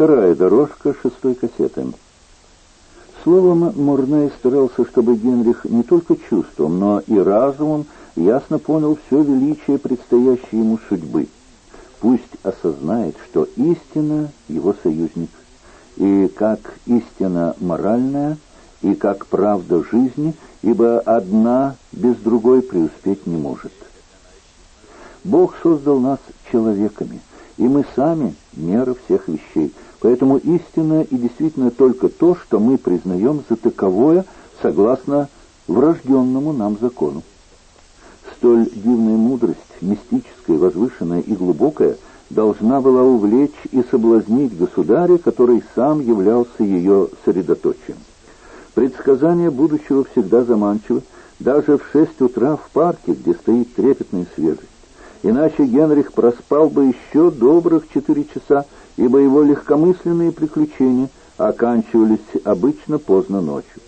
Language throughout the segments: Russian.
Вторая дорожка 6-й кассеты. Словом, Мурней старался, чтобы Генрих не только чувством, но и разумом ясно понял все величие предстоящей ему судьбы. Пусть осознает, что истина — его союзник, и как истина моральная, и как правда жизни, ибо одна без другой преуспеть не может. Бог создал нас человеками, и мы сами — мера всех вещей. Поэтому истина и действительно только то, что мы признаем за таковое, согласно врожденному нам закону. Столь дивная мудрость, мистическая, возвышенная и глубокая, должна была увлечь и соблазнить государя, который сам являлся ее средоточием. Предсказание будущего всегда заманчиво, даже в 6 утра в парке, где стоит трепетная свежесть. Иначе Генрих проспал бы еще добрых 4 часа, ибо его легкомысленные приключения оканчивались обычно поздно ночью.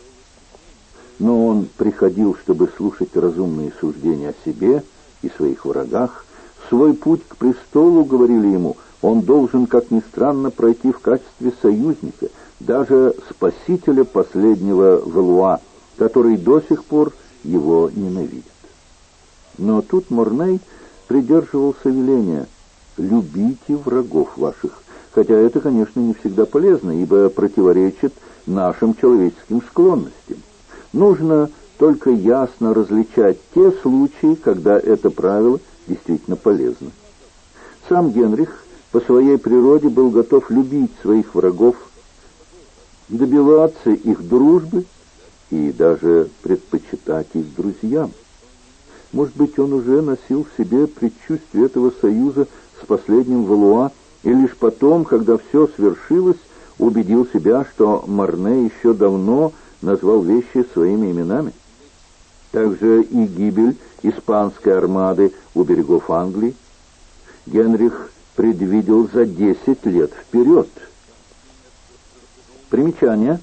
Но он приходил, чтобы слушать разумные суждения о себе и своих врагах. Свой путь к престолу, говорили ему, он должен, как ни странно, пройти в качестве союзника, даже спасителя последнего Валуа, который до сих пор его ненавидит. Но тут Мурней придерживался веления «любите врагов ваших», хотя это, конечно, не всегда полезно, ибо противоречит нашим человеческим склонностям. Нужно только ясно различать те случаи, когда это правило действительно полезно. Сам Генрих по своей природе был готов любить своих врагов, добиваться их дружбы и даже предпочитать их друзьям. Может быть, он уже носил в себе предчувствие этого союза с последним Валуа, и лишь потом, когда все свершилось, убедил себя, что Мурней еще давно назвал вещи своими именами. Также и гибель испанской армады у берегов Англии Генрих предвидел за 10 лет вперед. Примечание.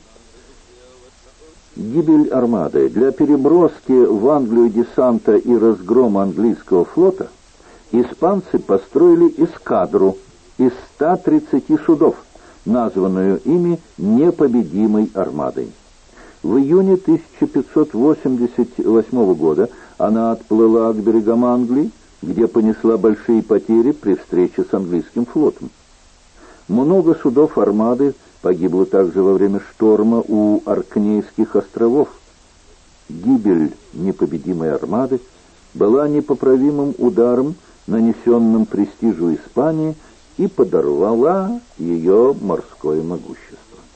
Гибель армады. Для переброски в Англию десанта и разгрома английского флота испанцы построили эскадру из 130 судов, названную ими непобедимой армадой. В июне 1588 года она отплыла к берегам Англии, где понесла большие потери при встрече с английским флотом. Много судов армады погибло также во время шторма у Оркнейских островов. Гибель непобедимой армады была непоправимым ударом, нанесенным престижу Испании, и подорвала ее морское могущество.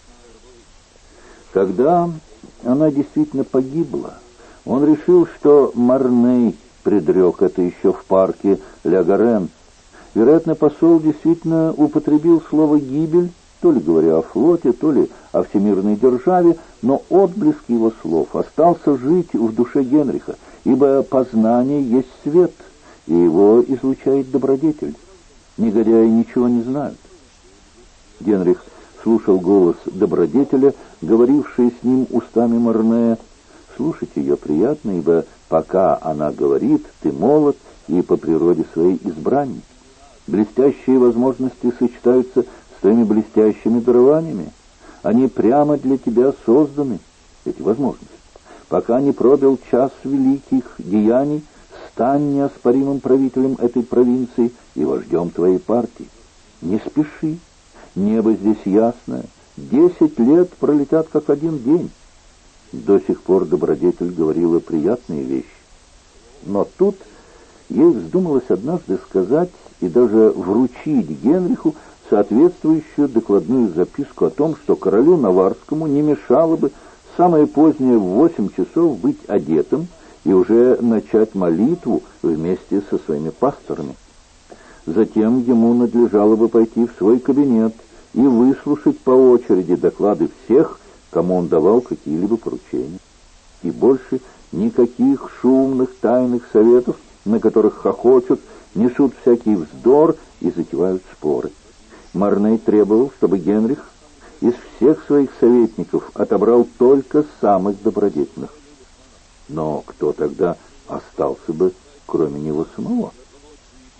Когда она действительно погибла, он решил, что Мурней предрек это еще в парке Ля-Гарен. Вероятно, посол действительно употребил слово «гибель», то ли говоря о флоте, то ли о всемирной державе, но отблеск его слов остался жить в душе Генриха, ибо познание есть свет, и его излучает добродетель. Негодяи ничего не знают. Генрих слушал голос добродетеля, говоривший с ним устами Мурнея. Слушать ее приятно, ибо пока она говорит, ты молод и по природе своей избранник. Блестящие возможности сочетаются с твоими блестящими дарованиями. Они прямо для тебя созданы, эти возможности. Пока не пробил час великих деяний, стань неоспоримым правителем этой провинции и вождем твоей партии. Не спеши, небо здесь ясное, 10 лет пролетят как один день. До сих пор добродетель говорила приятные вещи. Но тут ей вздумалось однажды сказать и даже вручить Генриху соответствующую докладную записку о том, что королю Наварскому не мешало бы самое позднее в 8 часов быть одетым и уже начать молитву вместе со своими пасторами. Затем ему надлежало бы пойти в свой кабинет и выслушать по очереди доклады всех, кому он давал какие-либо поручения. И больше никаких шумных тайных советов, на которых хохочут, несут всякий вздор и затевают споры. Мурней требовал, чтобы Генрих из всех своих советников отобрал только самых добродетельных. Но кто тогда остался бы, кроме него самого?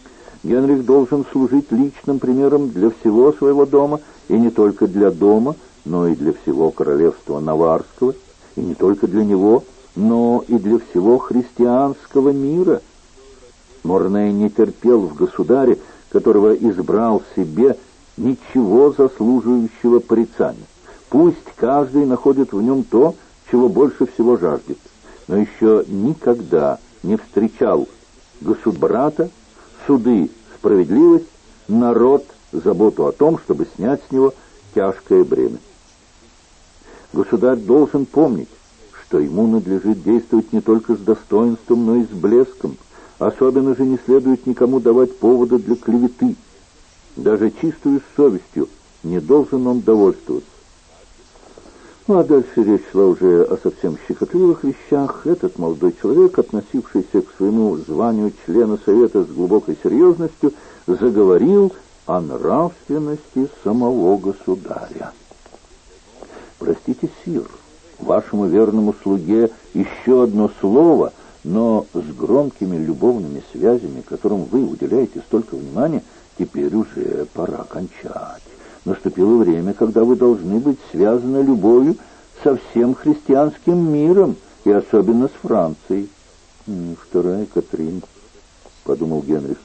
Генрих должен служить личным примером для всего своего дома, и не только для дома, но и для всего королевства Наварского, и не только для него, но и для всего христианского мира. Морней не терпел в государе, которого избрал себе, ничего заслуживающего порицания. Пусть каждый находит в нем то, чего больше всего жаждет, но еще никогда не встречал государя, суды справедливость, народ заботу о том, чтобы снять с него тяжкое бремя. Государь должен помнить, что ему надлежит действовать не только с достоинством, но и с блеском. Особенно же не следует никому давать повода для клеветы. Даже чистую совестью не должен он довольствоваться. Ну, а дальше речь шла уже о совсем щекотливых вещах. Этот молодой человек, относившийся к своему званию члена Совета с глубокой серьезностью, заговорил о нравственности самого государя. «Простите, сир, вашему верному слуге еще одно слово, но с громкими любовными связями, которым вы уделяете столько внимания, теперь уже пора кончать. Наступило время, когда вы должны быть связаны любовью со всем христианским миром, и особенно с Францией». «Вторая Катрин», — подумал Генрих.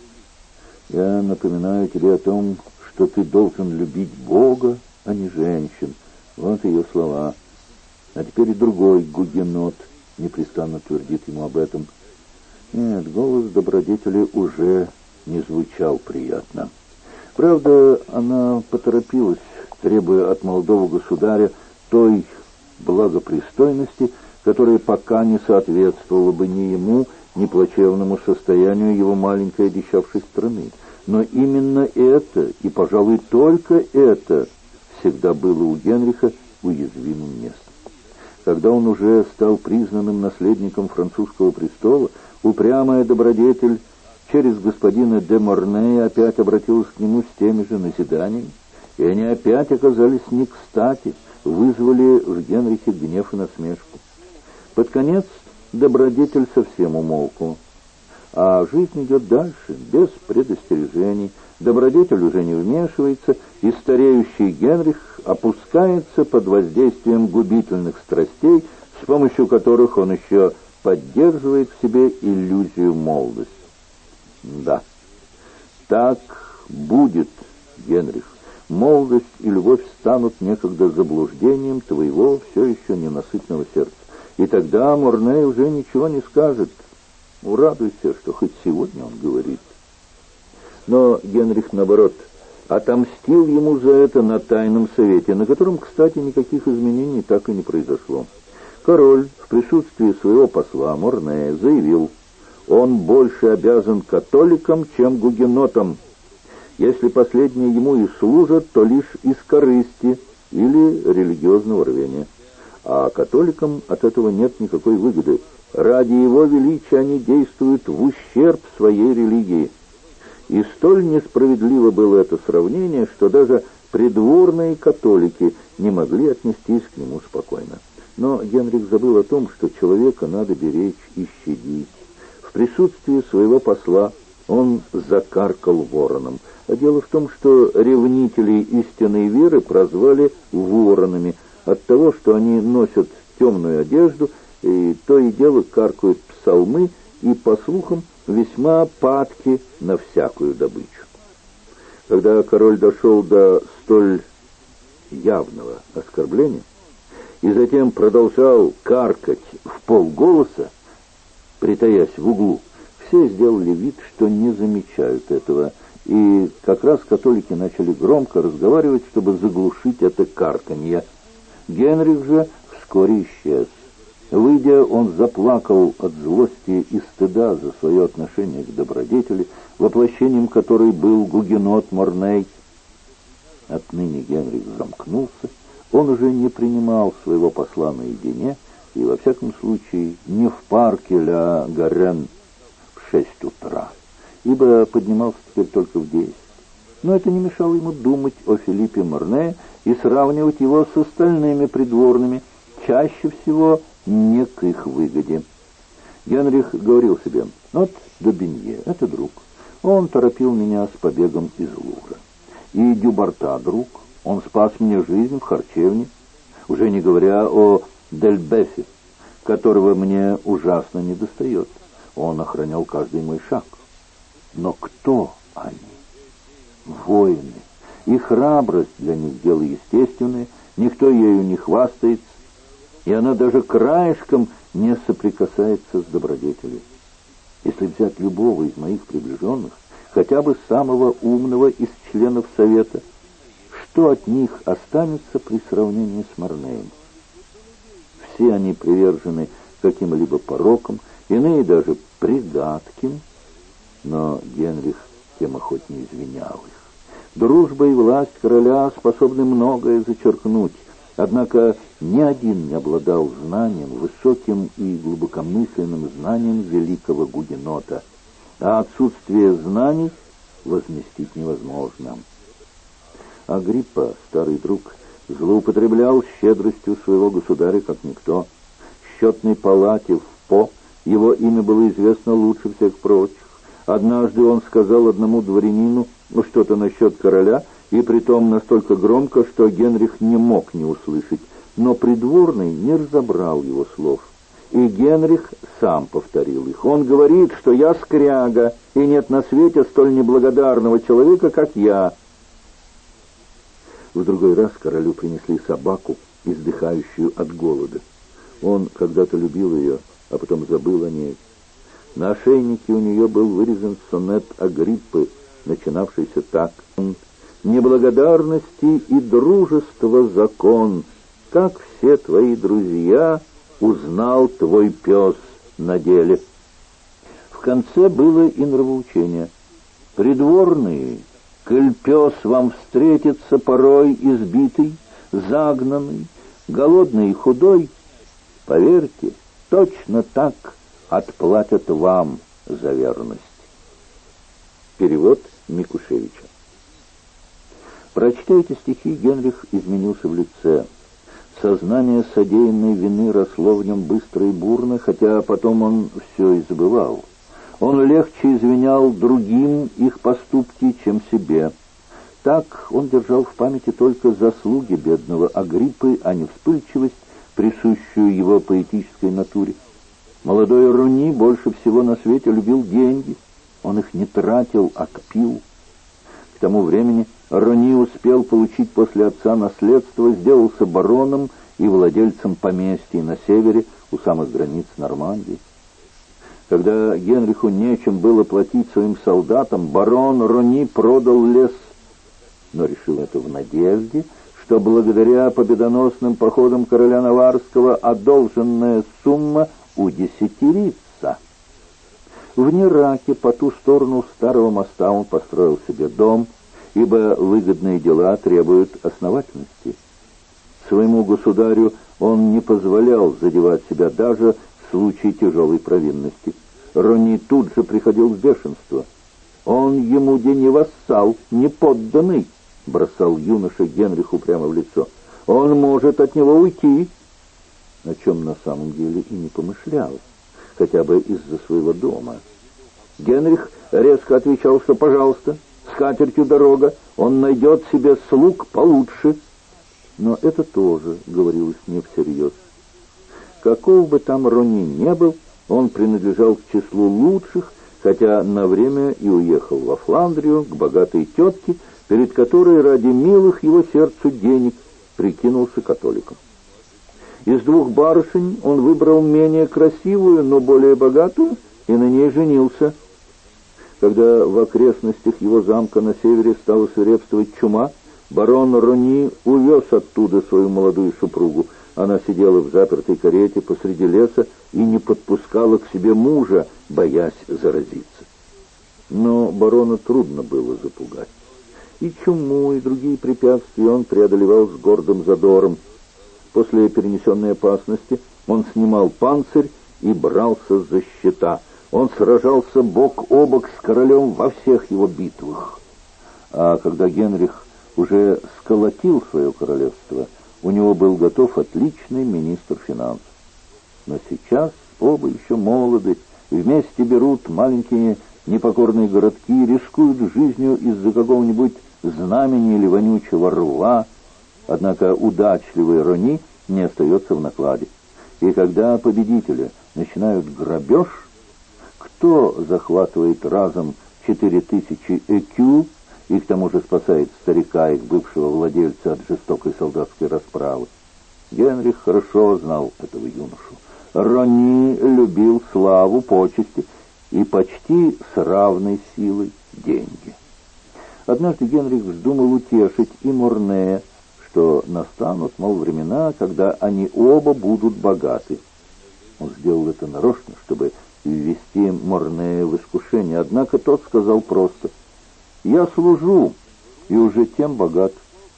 «Я напоминаю тебе о том, что ты должен любить Бога, а не женщин». Вот ее слова. А теперь и другой гугенот непрестанно твердит ему об этом. Нет, голос добродетели уже не звучал приятно. Правда, она поторопилась, требуя от молодого государя той благопристойности, которая пока не соответствовала бы ни ему, ни плачевному состоянию его маленькой одичавшей страны. Но именно это, и, пожалуй, только это, всегда было у Генриха уязвимым местом. Когда он уже стал признанным наследником французского престола, упрямая добродетель через господина де Морнея опять обратилась к нему с теми же назиданиями, и они опять оказались не кстати, вызвали в Генрихе гнев и насмешку. Под конец добродетель совсем умолкла, а жизнь идет дальше, без предостережений. Добродетель уже не вмешивается, и стареющий Генрих опускается под воздействием губительных страстей, с помощью которых он еще поддерживает в себе иллюзию молодости. Да, так будет, Генрих. Молодость и любовь станут некогда заблуждением твоего все еще ненасытного сердца. И тогда Морней уже ничего не скажет. Радуйся, что хоть сегодня он говорит. Но Генрих, наоборот, отомстил ему за это на тайном совете, на котором, кстати, никаких изменений так и не произошло. Король в присутствии своего посла Морнея заявил, он больше обязан католикам, чем гугенотам. Если последние ему и служат, то лишь из корысти или религиозного рвения. А католикам от этого нет никакой выгоды. Ради его величия они действуют в ущерб своей религии. И столь несправедливо было это сравнение, что даже придворные католики не могли отнестись к нему спокойно. Но Генрих забыл о том, что человека надо беречь и щадить. В присутствии своего посла он закаркал вороном. А дело в том, что ревнителей истинной веры прозвали воронами от того, что они носят темную одежду и то и дело каркают псалмы и, по слухам, весьма падки на всякую добычу. Когда король дошел до столь явного оскорбления и затем продолжал каркать в полголоса, притаясь в углу, все сделали вид, что не замечают этого, и как раз католики начали громко разговаривать, чтобы заглушить это карканье. Генрих же вскоре исчез. Выйдя, он заплакал от злости и стыда за свое отношение к добродетели, воплощением которой был гугенот Морней. Отныне Генрих замкнулся, он уже не принимал своего посла наедине, и, во всяком случае, не в парке Ля Гарен в 6 утра, ибо поднимался теперь только в 10. Но это не мешало ему думать о Филиппе Морнее и сравнивать его с остальными придворными, чаще всего не к их выгоде. Генрих говорил себе, вот Добинье, это друг. Он торопил меня с побегом из Лувра. И Дюбарта, друг, он спас мне жизнь в харчевне, уже не говоря о Дельбефе, которого мне ужасно недостает. Он охранял каждый мой шаг. Но кто они? Воины. И храбрость для них дело естественное, никто ею не хвастается, и она даже краешком не соприкасается с добродетелью. Если взять любого из моих приближенных, хотя бы самого умного из членов Совета, что от них останется при сравнении с Марнеем? Все они привержены каким-либо порокам, иные даже придатким, но Генрих тем охотнее извинял их. Дружба и власть короля способны многое зачеркнуть, однако ни один не обладал знанием, высоким и глубокомысленным знанием великого гугенота, а отсутствие знаний возместить невозможно. Агриппа, старый друг, злоупотреблял щедростью своего государя как никто. В счетной палате в По его имя было известно лучше всех прочих. Однажды он сказал одному дворянину что-то насчет короля, и притом настолько громко, что Генрих не мог не услышать, но придворный не разобрал его слов. И Генрих сам повторил их. Он говорит, что я скряга, и нет на свете столь неблагодарного человека, как я. В другой раз королю принесли собаку, издыхающую от голода. Он когда-то любил ее, а потом забыл о ней. На ошейнике у нее был вырезан сонет Агриппы, начинавшийся так: «Неблагодарности и дружества закон, как все твои друзья, узнал твой пес на деле». В конце было и нравоучение. «Придворные, коль пес вам встретится порой избитый, загнанный, голодный и худой, поверьте, точно так отплатят вам за верность». Перевод Микушевича. Прочтя эти стихи, Генрих изменился в лице. Сознание содеянной вины росло в нем быстро и бурно, хотя потом он все и забывал. Он легче извинял другим их поступки, чем себе. Так он держал в памяти только заслуги бедного Агриппы, а не вспыльчивость, присущую его поэтической натуре. Молодой Рони больше всего на свете любил деньги. Он их не тратил, а копил. К тому времени Рони успел получить после отца наследство, сделался бароном и владельцем поместья на севере, у самых границ Нормандии. Когда Генриху нечем было платить своим солдатам, барон Рони продал лес, но решил это в надежде, что благодаря победоносным походам короля Наварского одолженная сумма удесятерится. В Нераке, по ту сторону старого моста, он построил себе дом, ибо выгодные дела требуют основательности. Своему государю он не позволял задевать себя даже в случае тяжелой провинности. Рони тут же приходил в бешенство. «Он ему где не вассал, не подданный», — бросал юноша Генриху прямо в лицо. «Он может от него уйти», о чем на самом деле и не помышлял, хотя бы из-за своего дома. Генрих резко отвечал, что «пожалуйста, с катертью дорога, он найдет себе слуг получше». Но это тоже говорилось не всерьез. Каков бы там Рони не был, он принадлежал к числу лучших, хотя на время и уехал во Фландрию к богатой тетке, перед которой ради милых его сердцу денег прикинулся католиком. Из двух барышень он выбрал менее красивую, но более богатую, и на ней женился. Когда в окрестностях его замка на севере стала свирепствовать чума, барон Рони увез оттуда свою молодую супругу. Она сидела в запертой карете посреди леса и не подпускала к себе мужа, боясь заразиться. Но барона трудно было запугать. И чуму, и другие препятствия он преодолевал с гордым задором. После перенесенной опасности он снимал панцирь и брался за щита. Он сражался бок о бок с королем во всех его битвах. А когда Генрих уже сколотил свое королевство, у него был готов отличный министр финансов. Но сейчас оба еще молоды, вместе берут маленькие непокорные городки рискуют жизнью из-за какого-нибудь знамени или вонючего рва, однако удачливый Рони не остается в накладе. И когда победители начинают грабеж, кто захватывает разом 4000 ЭКЮ и к тому же спасает старика, их бывшего владельца, от жестокой солдатской расправы? Генрих хорошо знал этого юношу. Рони любил славу, почести и почти с равной силой деньги. Однажды Генрих вздумал утешить и Морнея, что настанут, мол, времена, когда они оба будут богаты. Он сделал это нарочно, чтобы ввести Морнея в искушение, однако тот сказал просто: «Я служу и уже тем богат».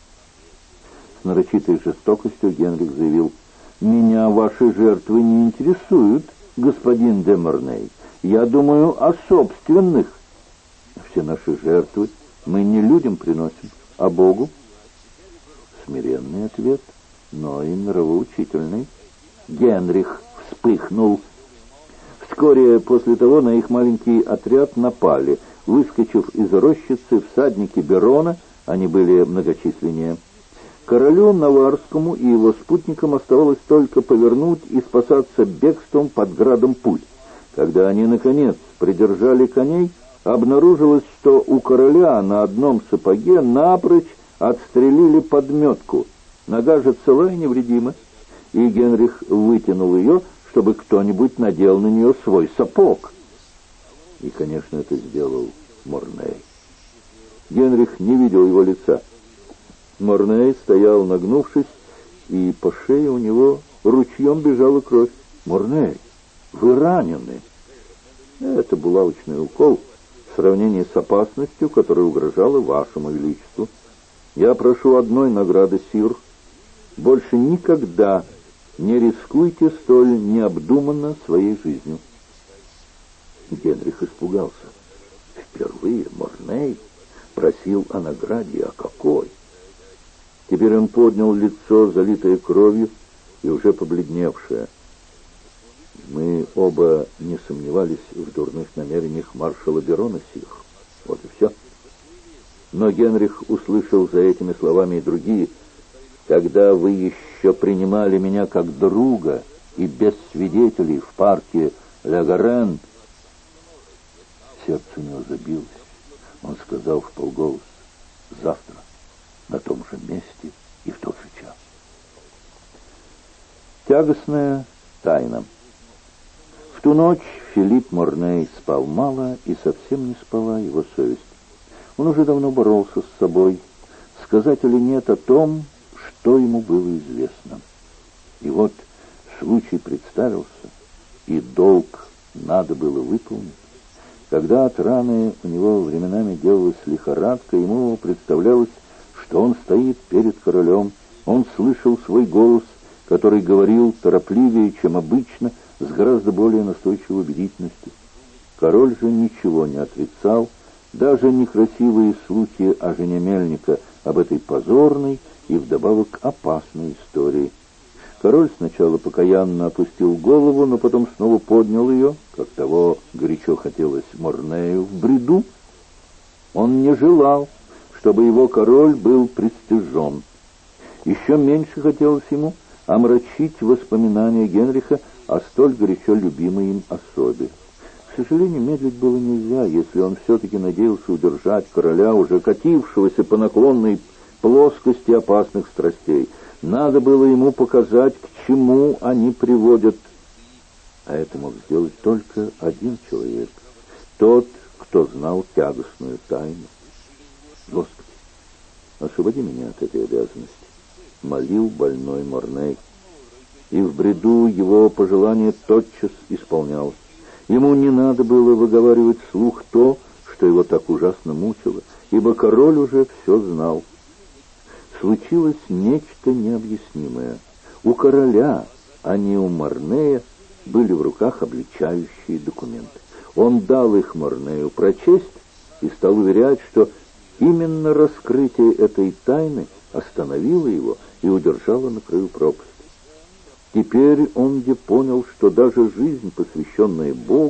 С нарочитой жестокостью Генрих заявил: «Меня ваши жертвы не интересуют, господин де Морней. Я думаю о собственных. Все наши жертвы мы не людям приносим, а Богу». Смиренный ответ, но и нравоучительный. Генрих вспыхнул. Вскоре после того на их маленький отряд напали. Выскочив из рощицы, всадники Берона, они были многочисленнее. Королю Наварскому и его спутникам оставалось только повернуть и спасаться бегством под градом пуль. Когда они, наконец, придержали коней, обнаружилось, что у короля на одном сапоге напрочь отстрелили подметку. Нога же цела и невредима, и Генрих вытянул ее, чтобы кто-нибудь надел на нее свой сапог. И, конечно, это сделал Морней. Генрих не видел его лица. Морней стоял, нагнувшись, и по шее у него ручьем бежала кровь. «Морней, вы ранены!» Это булавочный укол в сравнении с опасностью, которая угрожала вашему величеству. Я прошу одной награды, сир. Больше никогда не рискуйте столь необдуманно своей жизнью. Генрих испугался. Впервые Морней просил о награде, а какой! Теперь он поднял лицо, залитое кровью и уже побледневшее. Мы оба не сомневались в дурных намерениях маршала Берона, сир. Вот и все. Но Генрих услышал за этими словами и другие. Когда вы еще принимали меня как друга и без свидетелей в парке Ля-Гарен, сердце у него забилось. Он сказал вполголоса: завтра на том же месте и в тот же час. Тягостная тайна. В ту ночь Филипп Морней спал мало, и совсем не спала его совесть. Он уже давно боролся с собой, сказать или нет о том, что ему было известно. И вот случай представился, и долг надо было выполнить. Когда от раны у него временами делалась лихорадка, ему представлялось, что он стоит перед королем. Он слышал свой голос, который говорил торопливее, чем обычно, с гораздо более настойчивой убедительностью. Король же ничего не отрицал, даже некрасивые слухи о жене Мельника, об этой позорной и вдобавок опасной истории. Король сначала покаянно опустил голову, но потом снова поднял ее, как того горячо хотелось Морнею в бреду. Он не желал, чтобы его король был пристыжен. Еще меньше хотелось ему омрачить воспоминания Генриха о столь горячо любимой им особе. К сожалению, медлить было нельзя, если он все-таки надеялся удержать короля, уже катившегося по наклонной плоскости опасных страстей. Надо было ему показать, к чему они приводят. А это мог сделать только один человек. Тот, кто знал тягостную тайну. Господи, освободи меня от этой обязанности, молил больной Морней. И в бреду его пожелание тотчас исполнялось. Ему не надо было выговаривать вслух то, что его так ужасно мучило, ибо король уже все знал. Случилось нечто необъяснимое. У короля, а не у Морнея, были в руках обличающие документы. Он дал их Морнею прочесть и стал уверять, что именно раскрытие этой тайны остановило его и удержало на краю пропасти. Теперь он понял, что даже жизнь, посвященная Богу,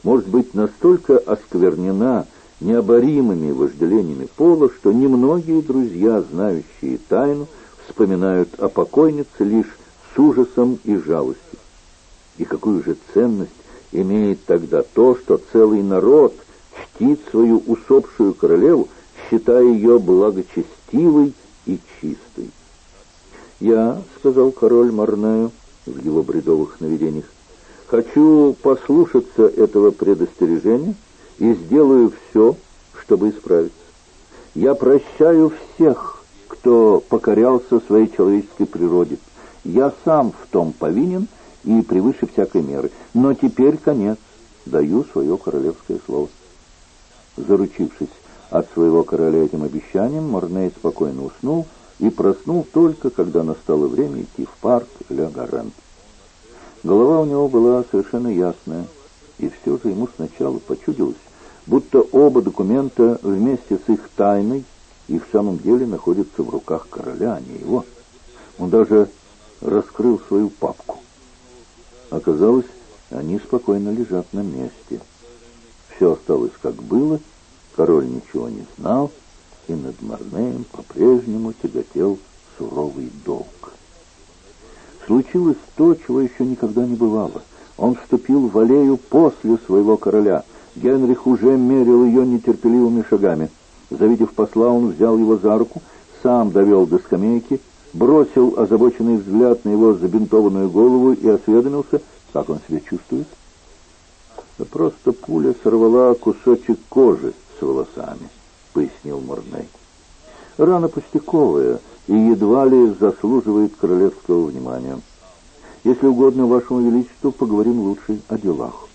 может быть настолько осквернена необоримыми вожделениями пола, что немногие друзья, знающие тайну, вспоминают о покойнице лишь с ужасом и жалостью. И какую же ценность имеет тогда то, что целый народ чтит свою усопшую королеву, считая ее благочестивой и чистой? «Я, — сказал король Марнею в его бредовых сновидениях, — хочу послушаться этого предостережения и сделаю все, чтобы исправиться. Я прощаю всех, кто покорялся своей человеческой природе. Я сам в том повинен и превыше всякой меры. Но теперь конец. Даю свое королевское слово». Заручившись от своего короля этим обещанием, Марней спокойно уснул и проснул только, когда настало время идти в парк Ля-Гарен. Голова у него была совершенно ясная, и все же ему сначала почудилось, будто оба документа вместе с их тайной и в самом деле находятся в руках короля, а не его. Он даже раскрыл свою папку. Оказалось, они спокойно лежат на месте. Все осталось как было, король ничего не знал, и над Марнеем по-прежнему тяготел суровый долг. Случилось то, чего еще никогда не бывало. Он вступил в аллею после своего короля. Генрих уже мерил ее нетерпеливыми шагами. Завидев посла, он взял его за руку, сам довел до скамейки, бросил озабоченный взгляд на его забинтованную голову и осведомился, как он себя чувствует. «Да просто пуля сорвала кусочек кожи с волосами», — пояснил Марней. «Рана пустяковая и едва ли заслуживает королевского внимания. Если угодно вашему величеству, поговорим лучше о делах».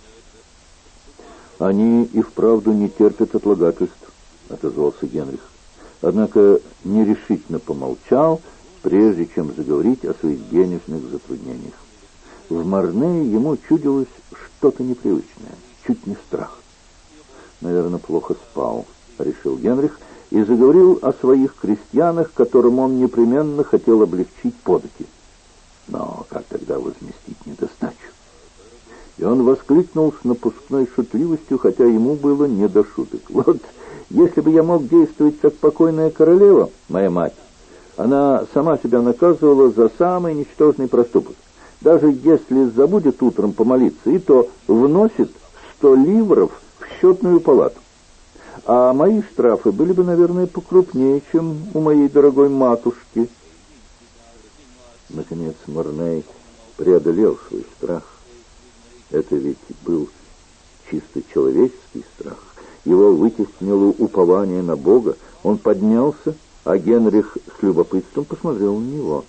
«Они и вправду не терпят отлагательств», — отозвался Генрих. Однако нерешительно помолчал, прежде чем заговорить о своих денежных затруднениях. В Марнее ему чудилось что-то непривычное, чуть не страх. «Наверное, плохо спал», — решил Генрих, и заговорил о своих крестьянах, которым он непременно хотел облегчить подати. Но как тогда возместить недостачу? И он воскликнул с напускной шутливостью, хотя ему было не до шуток. «Вот если бы я мог действовать как покойная королева, моя мать, она сама себя наказывала за самый ничтожный проступок. Даже если забудет утром помолиться, и то вносит 100 ливров в счетную палату. А мои штрафы были бы, наверное, покрупнее, чем у моей дорогой матушки». Наконец Марней преодолел свой страх. Это ведь был чисто человеческий страх. Его вытеснило упование на Бога. Он поднялся, а Генрих с любопытством посмотрел на него.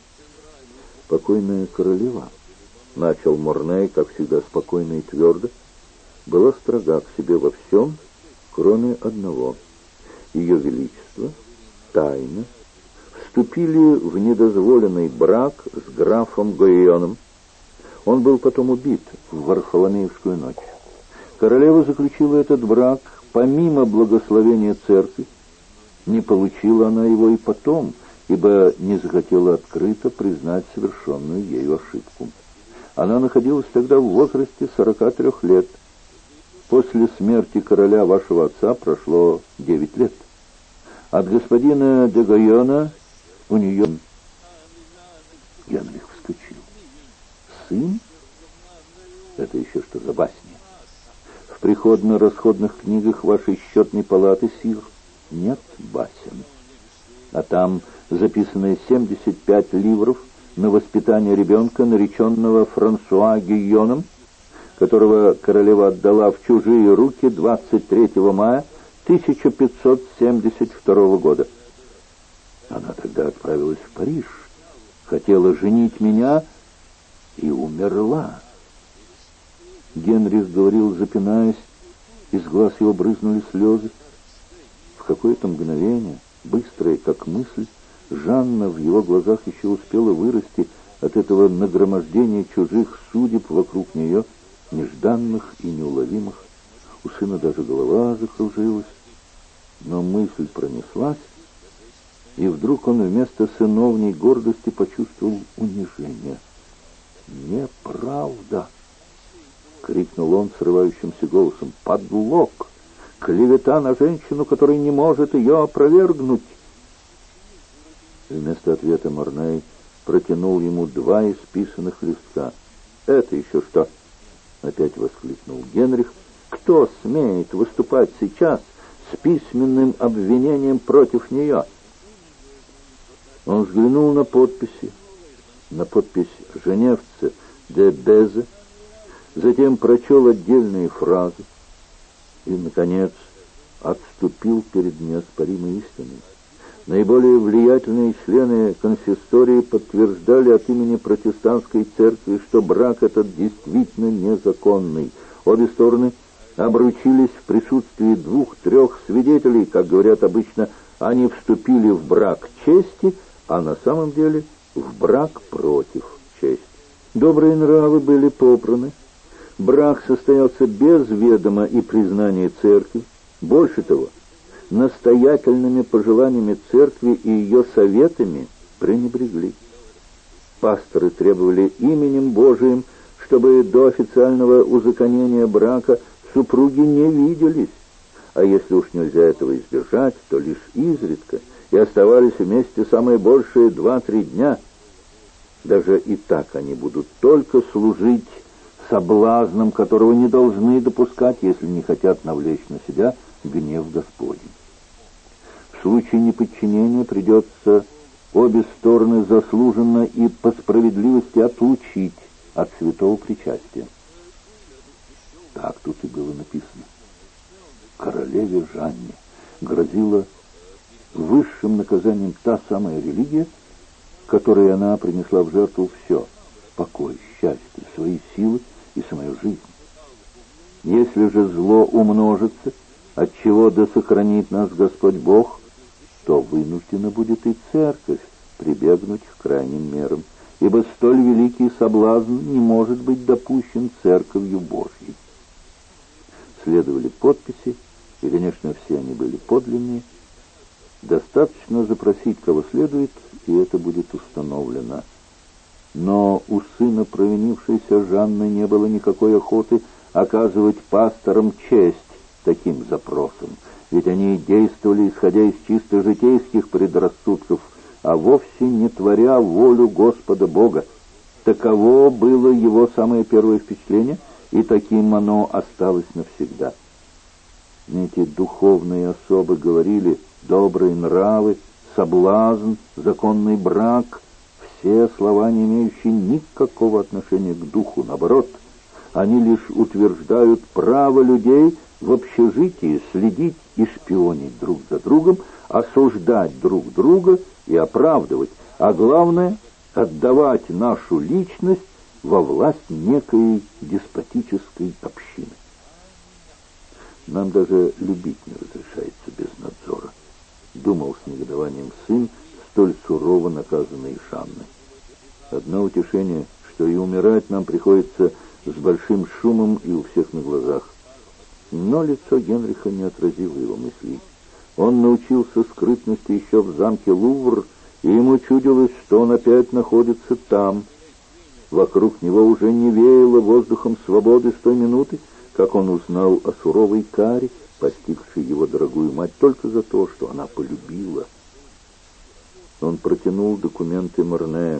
«Покойная королева», — начал Марней, как всегда спокойно и твердо, была строга к себе во всем, кроме одного. Ее величество тайно вступили в недозволенный брак с графом Гойоном. Он был потом убит в Варфоломеевскую ночь. Королева заключила этот брак помимо благословения церкви. Не получила она его и потом, ибо не захотела открыто признать совершенную ею ошибку. Она находилась тогда в возрасте 43 лет. После смерти короля вашего отца прошло 9 лет. От господина де Гойона у нее... Генрих вскочил. «Сын? Это еще что за басни? В приходно-расходных книгах вашей счетной палаты, сир, нет басен. А там записано 75 ливров на воспитание ребенка, нареченного Франсуа Гийоном, которого королева отдала в чужие руки 23 мая 1572 года. Она тогда отправилась в Париж, хотела женить меня и умерла». Генрих говорил, запинаясь, из глаз его брызнули слезы. В какое-то мгновение, быстрое как мысль, Жанна в его глазах еще успела вырасти от этого нагромождения чужих судеб вокруг нее, нежданных и неуловимых. У сына даже голова закружилась, но мысль пронеслась, и вдруг он вместо сыновней гордости почувствовал унижение. «Неправда! крикнул он срывающимся голосом. «Подлог! Клевета на женщину, которая не может ее опровергнуть!» Вместо ответа Морней протянул ему 2 исписанных листка. «Это еще что?» — опять воскликнул Генрих. «Кто смеет выступать сейчас с письменным обвинением против нее?» Он взглянул на подписи, на подпись «Женевце де Безе», затем прочел отдельные фразы и, наконец, отступил перед неоспоримой истиной. Наиболее влиятельные члены консистории подтверждали от имени протестантской церкви, что брак этот действительно незаконный. Обе стороны обручились в присутствии 2-3 свидетелей. Как говорят обычно, они вступили в брак чести, а на самом деле в брак против чести. Добрые нравы были попраны. Брак состоялся без ведома и признания церкви. Больше того, настоятельными пожеланиями церкви и ее советами пренебрегли. Пасторы требовали именем Божиим, чтобы до официального узаконения брака супруги не виделись, а если уж нельзя этого избежать, то лишь изредка, и оставались вместе самое большее 2-3 дня. Даже и так они будут только служить соблазном, которого не должны допускать, если не хотят навлечь на себя гнев Господень. В случае неподчинения придется обе стороны заслуженно и по справедливости отлучить от святого причастия. Так тут и было написано. Королеве Жанне грозила высшим наказанием та самая религия, которой она принесла в жертву все — покой, счастье, свои силы и самую жизнь. Если же зло умножится, отчего да сохранит нас Господь Бог, то вынуждена будет и церковь прибегнуть к крайним мерам, ибо столь великий соблазн не может быть допущен церковью Божьей. Следовали подписи, и, конечно, все они были подлинные. Достаточно запросить, кого следует, и это будет установлено. Но у сына провинившейся Жанны не было никакой охоты оказывать пасторам честь таким запросом, ведь они действовали, исходя из чисто житейских предрассудков, а вовсе не творя волю Господа Бога. Таково было его самое первое впечатление, и таким оно осталось навсегда. Эти духовные особы говорили: добрые нравы, соблазн, законный брак — все слова, не имеющие никакого отношения к духу. Наоборот, они лишь утверждают право людей в общежитии следить и шпионить друг за другом, осуждать друг друга и оправдывать, а главное — отдавать нашу личность во власть некой деспотической общины. Нам даже любить не разрешается без надзора, думал с негодованием сын, столь сурово наказанный Жанной. Одно утешение, что и умирать нам приходится с большим шумом и у всех на глазах. Но лицо Генриха не отразило его мыслей. Он научился скрытности еще в замке Лувр, и ему чудилось, что он опять находится там. Вокруг него уже не веяло воздухом свободы с той минуты, как он узнал о суровой каре, постигшей его дорогую мать только за то, что она полюбила. Он протянул документы Морнея.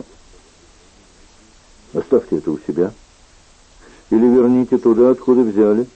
«Оставьте это у себя. Или верните туда, откуда взяли».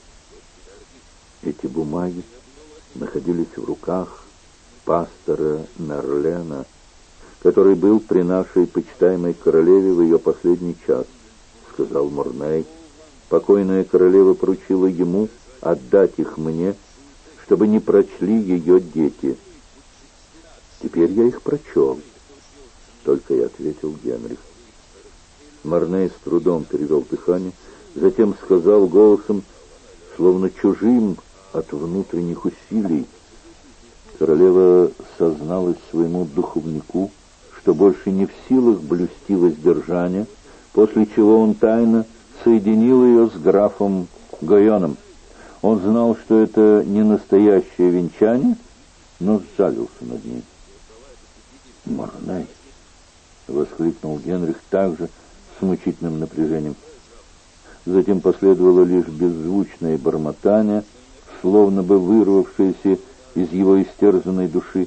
Эти бумаги находились в руках пастора Мерлена, который был при нашей почитаемой королеве в ее последний час, сказал Морней. Покойная королева поручила ему отдать их мне, чтобы не прочли ее дети. Теперь я их прочел, только и ответил Генрих. Морней с трудом перевел дыхание, затем сказал голосом, словно чужим от внутренних усилий. Королева созналась своему духовнику, что больше не в силах блюсти воздержание, после чего он тайно соединил ее с графом Гойоном. Он знал, что это не настоящее венчание, но сжалился над ней. «Морней!» — воскликнул Генрих также с мучительным напряжением. Затем последовало лишь беззвучное бормотание, словно бы вырвавшееся из его истерзанной души.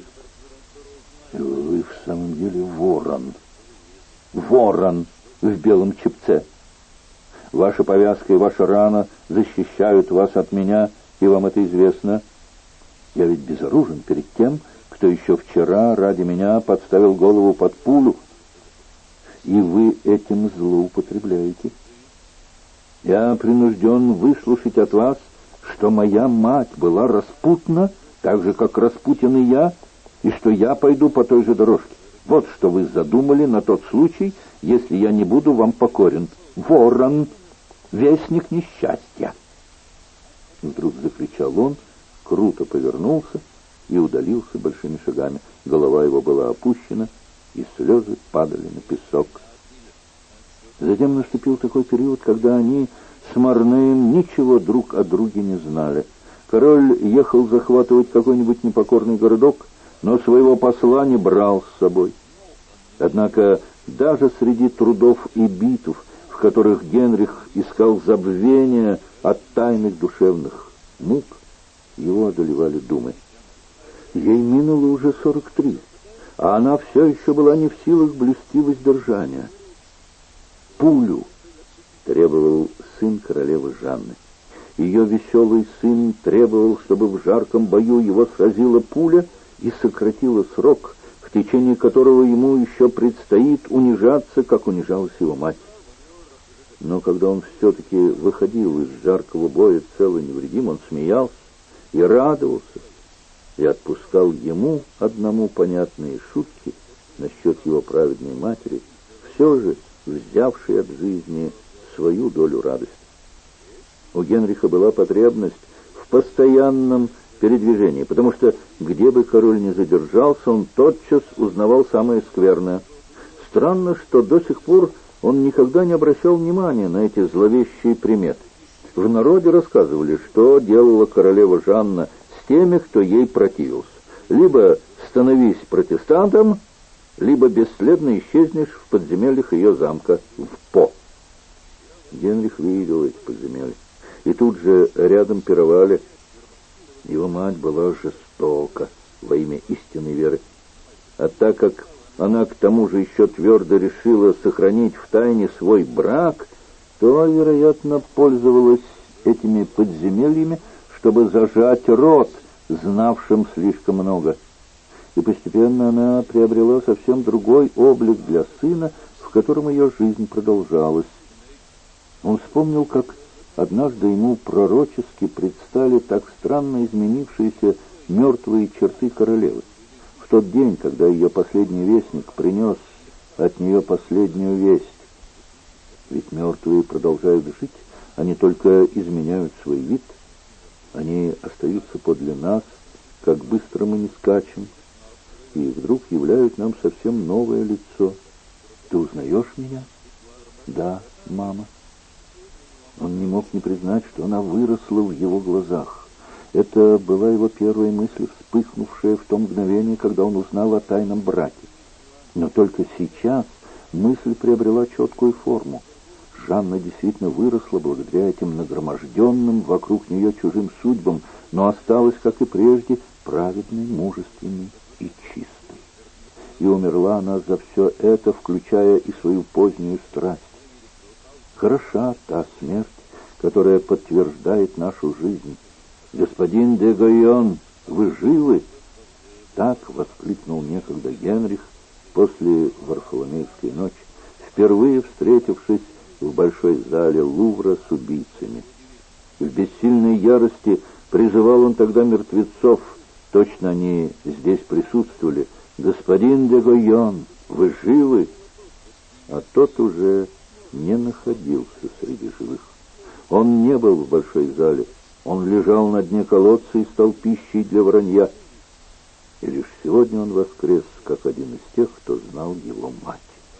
«Вы в самом деле ворон! Ворон в белом чепце! Ваша повязка и ваша рана защищают вас от меня, и вам это известно. Я ведь безоружен перед тем, кто еще вчера ради меня подставил голову под пулю. И вы этим злоупотребляете. Я принужден выслушать от вас, что моя мать была распутна, так же, как распутен и я, и что я пойду по той же дорожке. Вот что вы задумали на тот случай, если я не буду вам покорен. Ворон! Вестник несчастья!» Вдруг закричал он, круто повернулся и удалился большими шагами. Голова его была опущена, и слезы падали на песок. Затем наступил такой период, когда они с Марнеем ничего друг о друге не знали. Король ехал захватывать какой-нибудь непокорный городок, но своего посла не брал с собой. Однако даже среди трудов и битв, в которых Генрих искал забвения от тайных душевных мук, его одолевали думы. Ей минуло уже 43, а она все еще была не в силах блюсти воздержание. Пулю требовал сын королевы Жанны. Ее веселый сын требовал, чтобы в жарком бою его сразила пуля и сократила срок, в течение которого ему еще предстоит унижаться, как унижалась его мать. Но когда он все-таки выходил из жаркого боя цел и невредим, он смеялся и радовался, и отпускал ему одному понятные шутки насчет его праведной матери, все же взявшей от жизни свою долю радости. У Генриха была потребность в постоянном передвижении, потому что, где бы король ни задержался, он тотчас узнавал самое скверное. Странно, что до сих пор он никогда не обращал внимания на эти зловещие приметы. В народе рассказывали, что делала королева Жанна с теми, кто ей противился. Либо становись протестантом, либо бесследно исчезнешь в подземельях ее замка в По. Генрих видел эти подземелья, и тут же рядом пировали. Его мать была жестока во имя истинной веры. А так как она к тому же еще твердо решила сохранить в тайне свой брак, то, вероятно, пользовалась этими подземельями, чтобы зажать рот, знавшим слишком много. И постепенно она приобрела совсем другой облик для сына, в котором ее жизнь продолжалась. Он вспомнил, как однажды ему пророчески предстали так странно изменившиеся мертвые черты королевы. В тот день, когда ее последний вестник принес от нее последнюю весть. Ведь мертвые продолжают жить, они только изменяют свой вид. Они остаются подле нас, как быстро мы не скачем, и вдруг являют нам совсем новое лицо. «Ты узнаешь меня?» «Да, мама». Он не мог не признать, что она выросла в его глазах. Это была его первая мысль, вспыхнувшая в то мгновение, когда он узнал о тайном браке. Но только сейчас мысль приобрела четкую форму. Жанна действительно выросла благодаря этим нагроможденным вокруг нее чужим судьбам, но осталась, как и прежде, праведной, мужественной и чистой. И умерла она за все это, включая и свою позднюю страсть. Хороша та смерть, которая подтверждает нашу жизнь. «Господин де Гойон, вы живы?» Так воскликнул некогда Генрих после Варфоломеевской ночи, впервые встретившись в большой зале Лувра с убийцами. В бессильной ярости призывал он тогда мертвецов, точно они здесь присутствовали. «Господин де Гойон, вы живы?» А тот уже не находился среди живых. Он не был в большой зале, он лежал на дне колодца и стал пищей для вранья. И лишь сегодня он воскрес, как один из тех, кто знал его мать.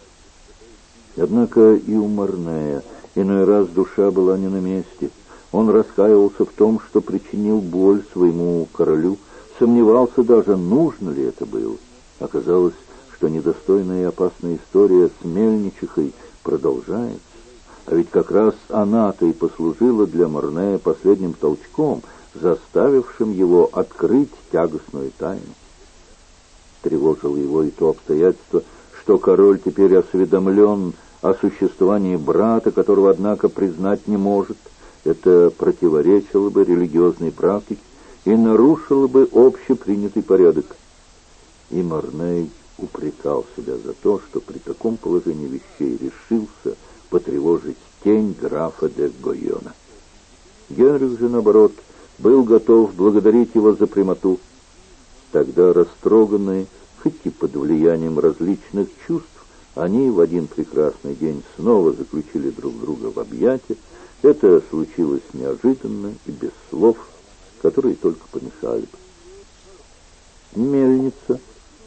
Однако и у Марнея иной раз душа была не на месте. Он раскаивался в том, что причинил боль своему королю, сомневался даже, нужно ли это было. Оказалось, что недостойная и опасная история с мельничихой продолжается. А ведь как раз она-то и послужила для Морнея последним толчком, заставившим его открыть тягостную тайну. Тревожило его и то обстоятельство, что король теперь осведомлен о существовании брата, которого, однако, признать не может. Это противоречило бы религиозной практике и нарушило бы общепринятый порядок. И Морней упрекал себя за то, что при таком положении вещей решился потревожить тень графа де Гойона. Генрих же, наоборот, был готов благодарить его за прямоту. Тогда, растроганные, хоть и под влиянием различных чувств, они в один прекрасный день снова заключили друг друга в объятия. Это случилось неожиданно и без слов, которые только помешали бы. Мельница.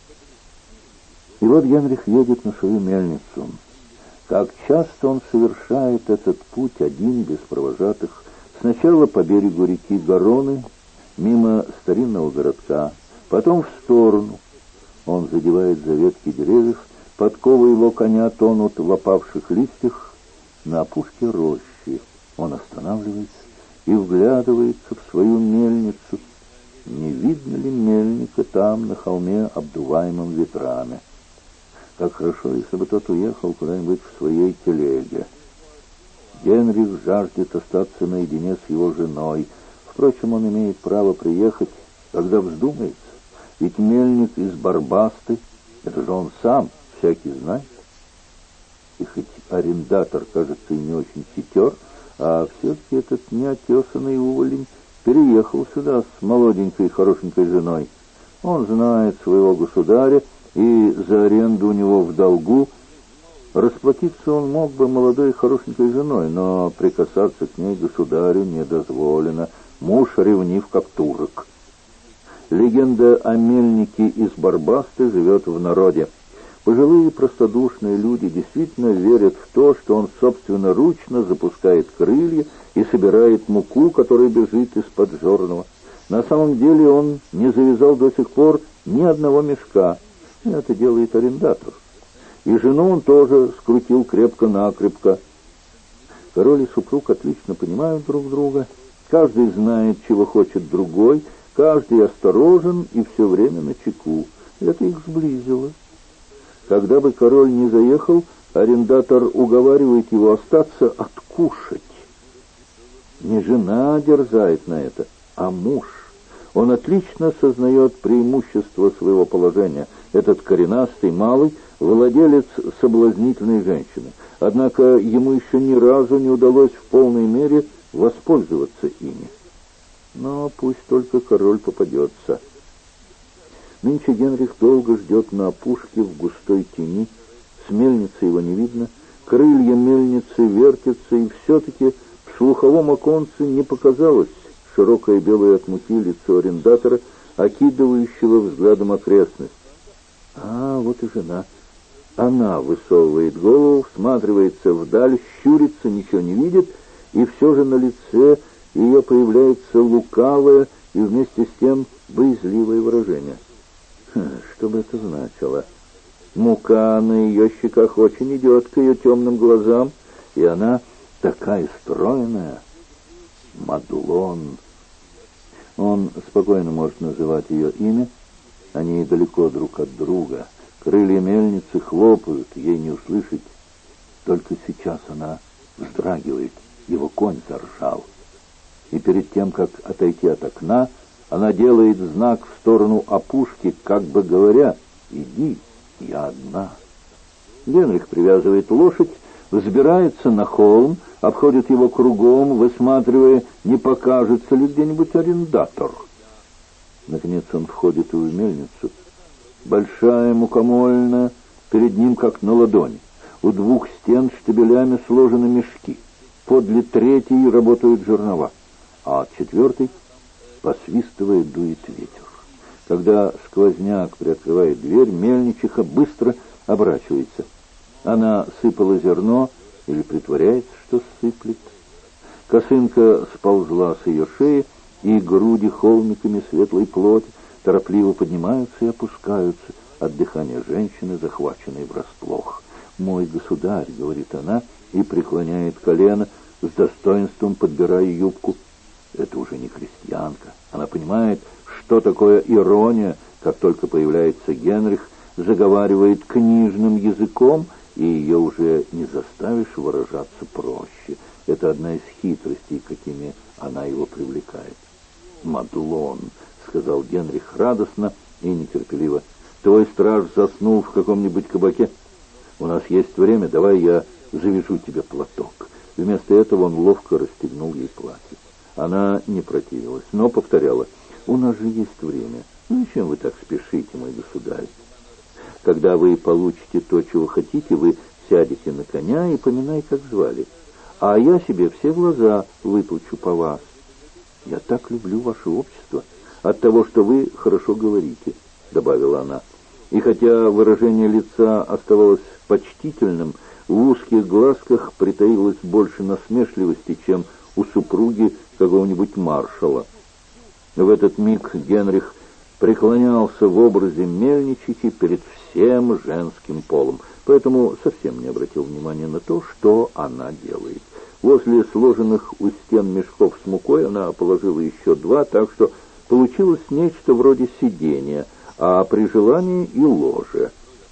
И вот Генрих едет на свою мельницу. Как часто он совершает этот путь один, без провожатых. Сначала по берегу реки Гароны, мимо старинного городка, потом в сторону. Он задевает за ветки деревьев, подковы его коня тонут в опавших листьях. На опушке рощи он останавливается и вглядывается в свою мельницу. Не видно ли мельника там, на холме, обдуваемом ветрами? Как хорошо, если бы тот уехал куда-нибудь в своей телеге. Генрих жаждет остаться наедине с его женой. Впрочем, он имеет право приехать, когда вздумается. Ведь мельник из Барбасты, это же он сам, всякий знает. И хоть арендатор, кажется, и не очень хитер, а все-таки этот неотесанный уволень переехал сюда с молоденькой хорошенькой женой. Он знает своего государя, и за аренду у него в долгу. Расплатиться он мог бы молодой хорошенькой женой, но прикасаться к ней государю не дозволено. Муж ревнив, как турок. Легенда о мельнике из Барбасты живет в народе. Пожилые простодушные люди действительно верят в то, что он собственноручно запускает крылья и собирает муку, которая бежит из-под жернова. На самом деле он не завязал до сих пор ни одного мешка. Это делает арендатор. И жену он тоже скрутил крепко-накрепко. Король и супруг отлично понимают друг друга. Каждый знает, чего хочет другой. Каждый осторожен и все время начеку. Это их сблизило. Когда бы король не заехал, арендатор уговаривает его остаться откушать. Не жена дерзает на это, а муж. Он отлично сознает преимущество своего положения. Этот коренастый малый владелец соблазнительной женщины. Однако ему еще ни разу не удалось в полной мере воспользоваться ими. Но пусть только король попадется. Нынче Генрих долго ждет на опушке в густой тени. С мельницы его не видно. Крылья мельницы вертятся, и все-таки в слуховом оконце не показалось широкое белое от муки лицо арендатора, окидывающего взглядом окрестность. А, вот и жена. Она высовывает голову, всматривается вдаль, щурится, ничего не видит, и все же на лице ее появляется лукавое и вместе с тем боязливое выражение. Что бы это значило? Мука на ее щеках очень идет к ее темным глазам, и она такая стройная. Мадлон. Он спокойно может называть ее имя. Они далеко друг от друга. Крылья мельницы хлопают, ей не услышать. Только сейчас она вздрагивает. Его конь заржал. И перед тем, как отойти от окна, она делает знак в сторону опушки, как бы говоря: «Иди, я одна». Генрих привязывает лошадь, взбирается на холм, обходит его кругом, высматривая, не покажется ли где-нибудь арендатор. Наконец он входит в мельницу. Большая мукомольная, перед ним как на ладони. У двух стен штабелями сложены мешки. Подле третьей работают жернова, а от четвертой, посвистывая, дует ветер. Когда сквозняк приоткрывает дверь, мельничиха быстро оборачивается. Она сыпала зерно или притворяется, что сыплет. Косынка сползла с ее шеи, и груди холмиками светлой плоти торопливо поднимаются и опускаются от дыхания женщины, захваченной врасплох. «Мой государь», — говорит она, и преклоняет колено, с достоинством подбирая юбку. Это уже не крестьянка. Она понимает, что такое ирония, как только появляется Генрих, заговаривает книжным языком, и ее уже не заставишь выражаться проще. Это одна из хитростей, какими она его привлекает. «Мадлон», — сказал Генрих радостно и нетерпеливо, — «твой страж заснул в каком-нибудь кабаке. У нас есть время, давай я завяжу тебе платок». Вместо этого он ловко расстегнул ей платье. Она не противилась, но повторяла: «У нас же есть время. Зачем вы так спешите, мой государь? Когда вы получите то, чего хотите, вы сядете на коня и поминай, как звали. А я себе все глаза выплачу по вас. Я так люблю ваше общество от того, что вы хорошо говорите», — добавила она. И хотя выражение лица оставалось почтительным, в узких глазках притаилось больше насмешливости, чем у супруги какого-нибудь маршала. В этот миг Генрих преклонялся в образе мельничихи перед всем женским полом, поэтому совсем не обратил внимания на то, что она делает. Возле сложенных у стен мешков с мукой она положила еще 2, так что получилось нечто вроде сидения, а при желании и ложа.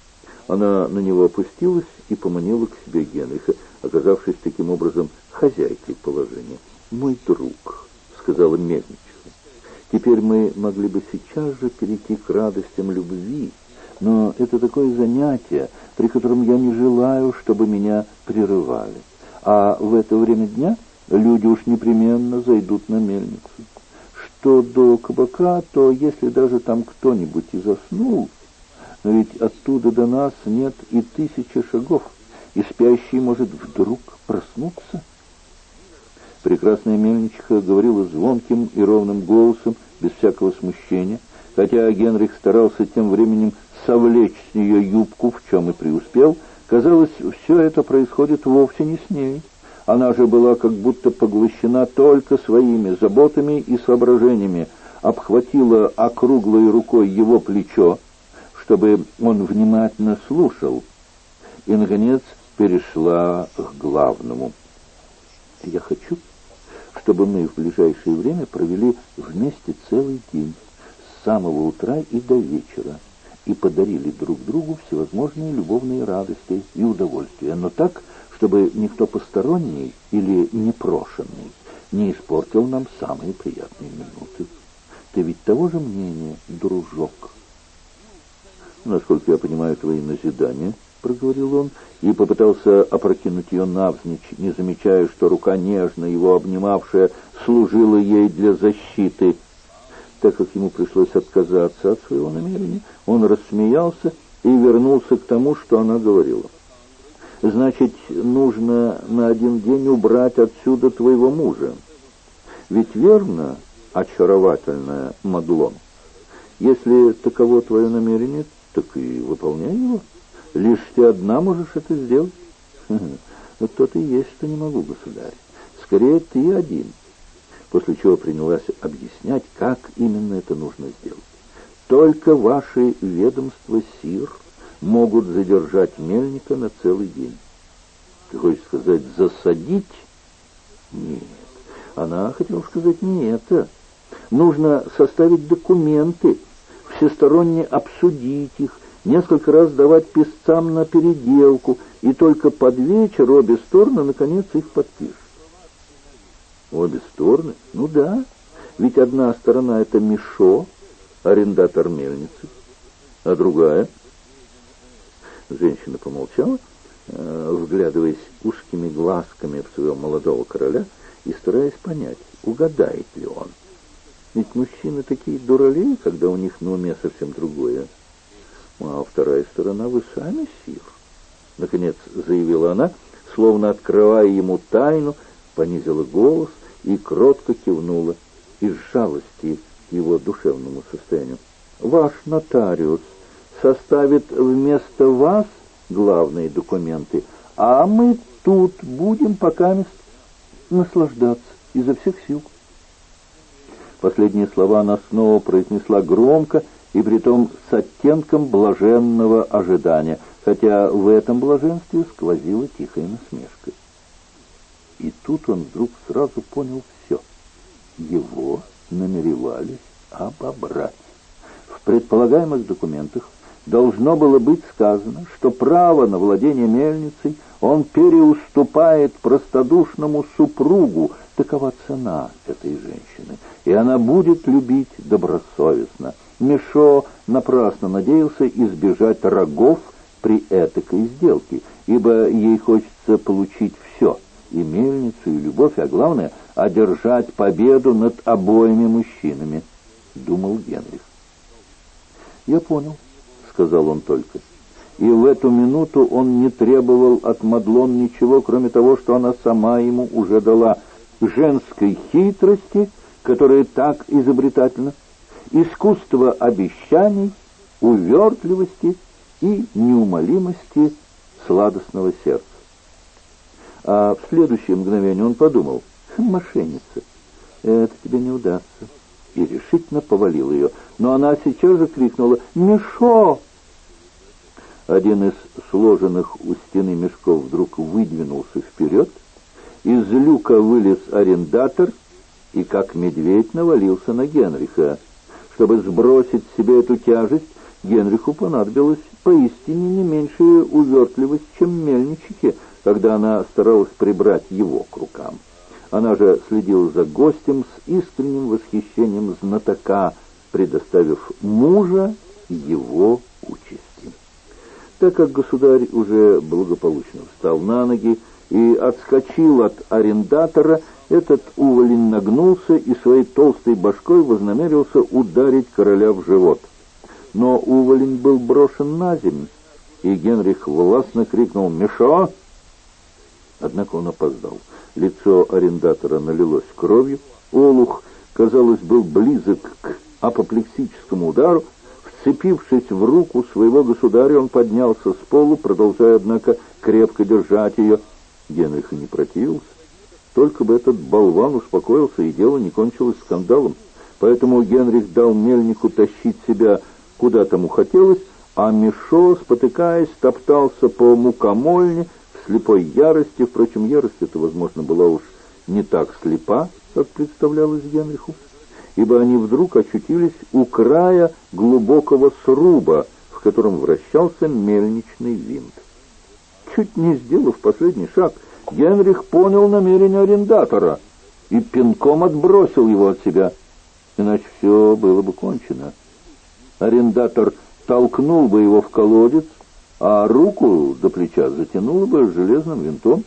Она на него опустилась и поманила к себе Генриха, оказавшись таким образом хозяйкой положения. «Мой друг», — сказала мельничиха, — «теперь мы могли бы сейчас же перейти к радостям любви, но это такое занятие, при котором я не желаю, чтобы меня прерывали. А в это время дня люди уж непременно зайдут на мельницу. Что до кабака, то если даже там кто-нибудь и заснул, но ведь оттуда до нас нет и 1000 шагов, и спящий может вдруг проснуться». Прекрасная мельничиха говорила звонким и ровным голосом, без всякого смущения, хотя Генрих старался тем временем совлечь с нее юбку, в чем и преуспел. Казалось, все это происходит вовсе не с ней. Она же была как будто поглощена только своими заботами и соображениями, обхватила округлой рукой его плечо, чтобы он внимательно слушал, и, наконец, перешла к главному. «Я хочу, чтобы мы в ближайшее время провели вместе целый день, с самого утра и до вечера, и подарили друг другу всевозможные любовные радости и удовольствия, но так, чтобы никто посторонний или непрошенный не испортил нам самые приятные минуты. Ты ведь того же мнения, дружок?» «Насколько я понимаю твои назидания», — проговорил он, и попытался опрокинуть ее навзничь, не замечая, что рука, нежно его обнимавшая, служила ей для защиты. Так как ему пришлось отказаться от своего намерения, он рассмеялся и вернулся к тому, что она говорила. «Значит, нужно на один день убрать отсюда твоего мужа. Ведь верно, очаровательная Мадлон? Если таково твое намерение, так и выполняй его. Лишь ты одна можешь это сделать». «Вот то-то и есть, что не могу, государь. Скорее, ты один». После чего принялась объяснять, как именно это нужно сделать. «Только ваши ведомства, сир, могут задержать мельника на целый день». «Ты хочешь сказать, засадить?» «Нет». Она хотела сказать не это. Нужно составить документы, всесторонне обсудить их, несколько раз давать писцам на переделку, и только под вечер обе стороны, наконец, их подпишут. «Обе стороны? Ну да, ведь одна сторона — это Мишо, арендатор мельницы, а другая...» Женщина помолчала, вглядываясь узкими глазками в своего молодого короля и стараясь понять, угадает ли он. Ведь мужчины такие дуралеи, когда у них на уме совсем другое. «А вторая сторона вы сами, сир», — наконец заявила она, словно открывая ему тайну, понизила голос и кротко кивнула из жалости к его душевному состоянию. «Ваш нотариус составит вместо вас главные документы, а мы тут будем пока наслаждаться изо всех сил». Последние слова она снова произнесла громко и притом с оттенком блаженного ожидания. хотя в этом блаженстве сквозила тихая насмешка. И тут он вдруг сразу понял все. Его намеревались обобрать. В предполагаемых документах должно было быть сказано, что право на владение мельницей он переуступает простодушному супругу. Такова цена этой женщины, и она будет любить добросовестно. Мишо напрасно надеялся избежать рогов при этакой сделке, ибо ей хочется получить все — и мельницу, и любовь, а главное — одержать победу над обоими мужчинами, — думал Генрих. «Я понял», — сказал он только. И в эту минуту он не требовал от Мадлон ничего, кроме того, что она сама ему уже дала: женской хитрости, которая так изобретательна, искусство обещаний, увертливости и неумолимости сладостного сердца. А в следующее мгновение он подумал: мошенница, это тебе не удастся, и решительно повалил ее. Но она сейчас же крикнула: «Мишо!» Один из сложенных у стены мешков вдруг выдвинулся вперед, из люка вылез арендатор и, как медведь, навалился на Генриха. Чтобы сбросить с себя эту тяжесть, Генриху понадобилась поистине не меньшая увертливость, чем мельничихе, когда она старалась прибрать его к рукам. Она же следила за гостем с искренним восхищением знатока, предоставив мужа его участи. Так как государь уже благополучно встал на ноги и отскочил от арендатора, этот уволень нагнулся и своей толстой башкой вознамерился ударить короля в живот. Но уволень был брошен на землю, и Генрих властно крикнул: «Мишо!» Однако он опоздал. Лицо арендатора налилось кровью, олух, казалось, был близок к апоплексическому удару. Вцепившись в руку своего государя, он поднялся с полу, продолжая, однако, крепко держать ее. Генрих и не противился. Только бы этот болван успокоился, и дело не кончилось скандалом. Поэтому Генрих дал мельнику тащить себя куда тому хотелось, а Мишо, спотыкаясь, топтался по мукомольне в слепой ярости. Впрочем, ярость эта, возможно, была уж не так слепа, как представлялось Генриху, ибо они вдруг очутились у края глубокого сруба, в котором вращался мельничный винт. Чуть не сделав последний шаг, Генрих понял намерение арендатора и пинком отбросил его от себя, иначе все было бы кончено. Арендатор толкнул бы его в колодец, а руку до плеча затянул бы железным винтом.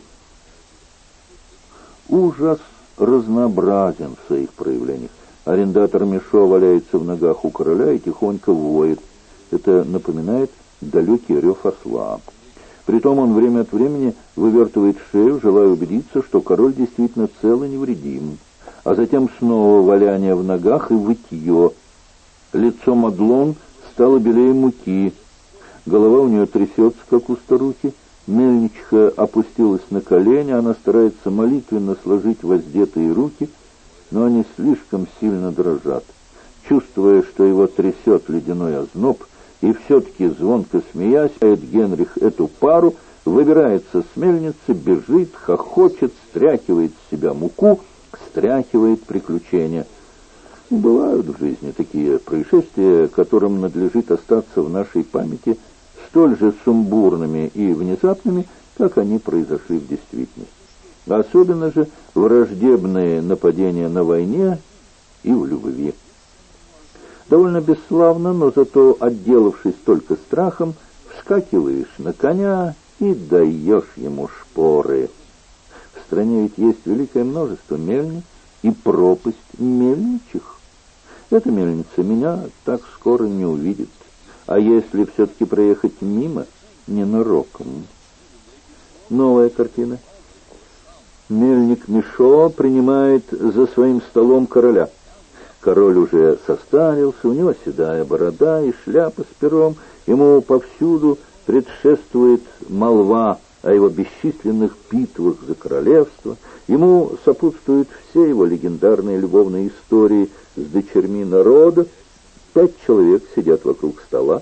Ужас разнообразен в своих проявлениях. Арендатор Мишо валяется в ногах у короля и тихонько воет. Это напоминает далекий рев осла. Притом он время от времени вывертывает шею, желая убедиться, что король действительно цел и невредим. А затем снова валяние в ногах и вытье. Лицо Мадлон стало белее муки. Голова у нее трясется, как у старухи. Мельничиха опустилась на колени, она старается молитвенно сложить воздетые руки, но они слишком сильно дрожат. Чувствуя, что его трясет ледяной озноб, и все-таки звонко смеясь, Генрих эту пару, выбирается с мельницы, бежит, хохочет, стряхивает с себя муку, стряхивает приключения. Бывают в жизни такие происшествия, которым надлежит остаться в нашей памяти столь же сумбурными и внезапными, как они произошли в действительности. Особенно же враждебные нападения на войне и в любви. Довольно бесславно, но зато, отделавшись только страхом, вскакиваешь на коня и даешь ему шпоры. В стране ведь есть великое множество мельниц и пропасть мельничих. Эта мельница меня так скоро не увидит. А если все-таки проехать мимо, ненароком. Новая картина. Мельник Мишо принимает за своим столом короля. Король уже состарился, у него седая борода и шляпа с пером. Ему повсюду предшествует молва о его бесчисленных битвах за королевство. Ему сопутствуют все его легендарные любовные истории с дочерьми народа. 5 человек сидят вокруг стола,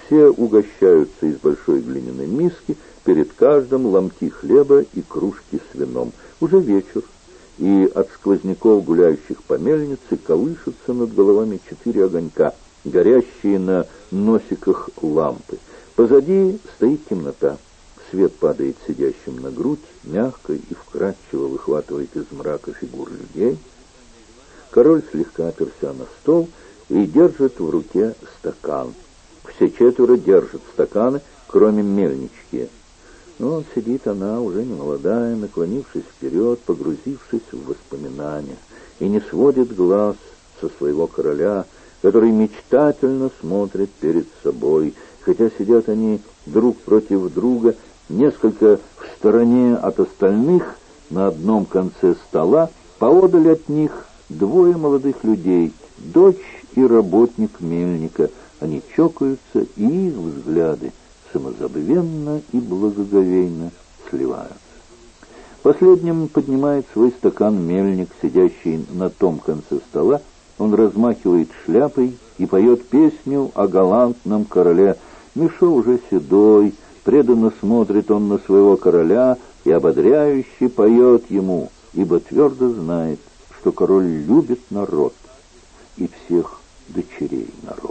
все угощаются из большой глиняной миски, перед каждым ломти хлеба и кружки с вином. Уже вечер, и от сквозняков, гуляющих по мельнице, колышутся над головами 4 огонька, горящие на носиках лампы. Позади стоит темнота. Свет падает сидящим на грудь, мягко и вкрадчиво выхватывает из мрака фигур людей. Король слегка оперся на стол и держит в руке стакан. Все 4 держат стаканы, кроме мельнички. Но он сидит, она уже не молодая, наклонившись вперед, погрузившись в воспоминания, и не сводит глаз со своего короля, который мечтательно смотрит перед собой, хотя сидят они друг против друга, несколько в стороне от остальных, на одном конце стола, поодаль от них 2 молодых людей, дочь и работник мельника. Они чокаются, и их взгляды самозабвенно и благоговейно сливаются. Последним поднимает свой стакан мельник, сидящий на том конце стола. Он размахивает шляпой и поет песню о галантном короле. Мишо уже седой, преданно смотрит он на своего короля и ободряюще поет ему, ибо твердо знает, что король любит народ и всех дочерей народа.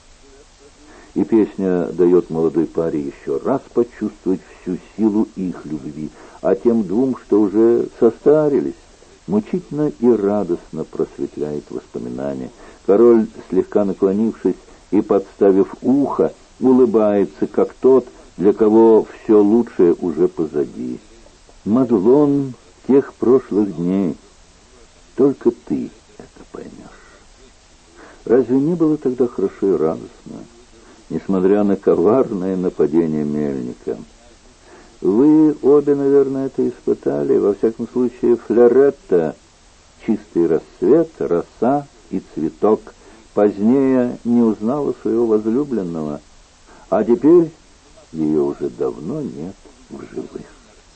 И песня дает молодой паре еще раз почувствовать всю силу их любви, а тем 2, что уже состарились, мучительно и радостно просветляет воспоминания. Король, слегка наклонившись и подставив ухо, улыбается, как тот, для кого все лучшее уже позади. Мадлон тех прошлых дней, только ты это поймешь. Разве не было тогда хорошо и радостно, несмотря на коварное нападение мельника? Вы обе, наверное, это испытали. Во всяком случае, Флоретта, чистый рассвет, роса и цветок, позднее не узнала своего возлюбленного, а теперь ее уже давно нет в живых.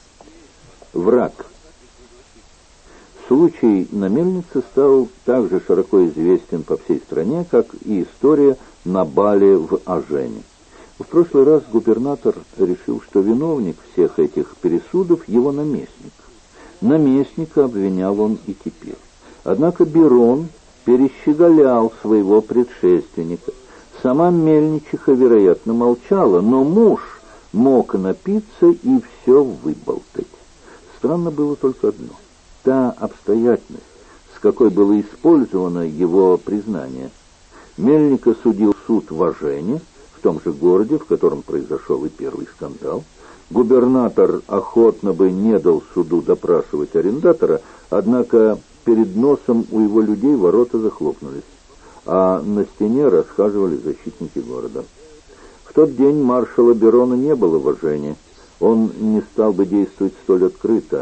Враг. Случай на мельнице стал так же широко известен по всей стране, как и история на бале в Ажене. В прошлый раз губернатор решил, что виновник всех этих пересудов его наместник. Наместника обвинял он и теперь. Однако Берон перещеголял своего предшественника. Сама мельничиха, вероятно, молчала, но муж мог напиться и все выболтать. Странно было только одно. Та обстоятельность, с какой было использовано его признание. Мельника судил суд в Ажене, в том же городе, в котором произошел и первый скандал. Губернатор охотно бы не дал суду допрашивать арендатора, однако перед носом у его людей ворота захлопнулись, а на стене расхаживали защитники города. В тот день маршала Берона не было в Ажене, он не стал бы действовать столь открыто.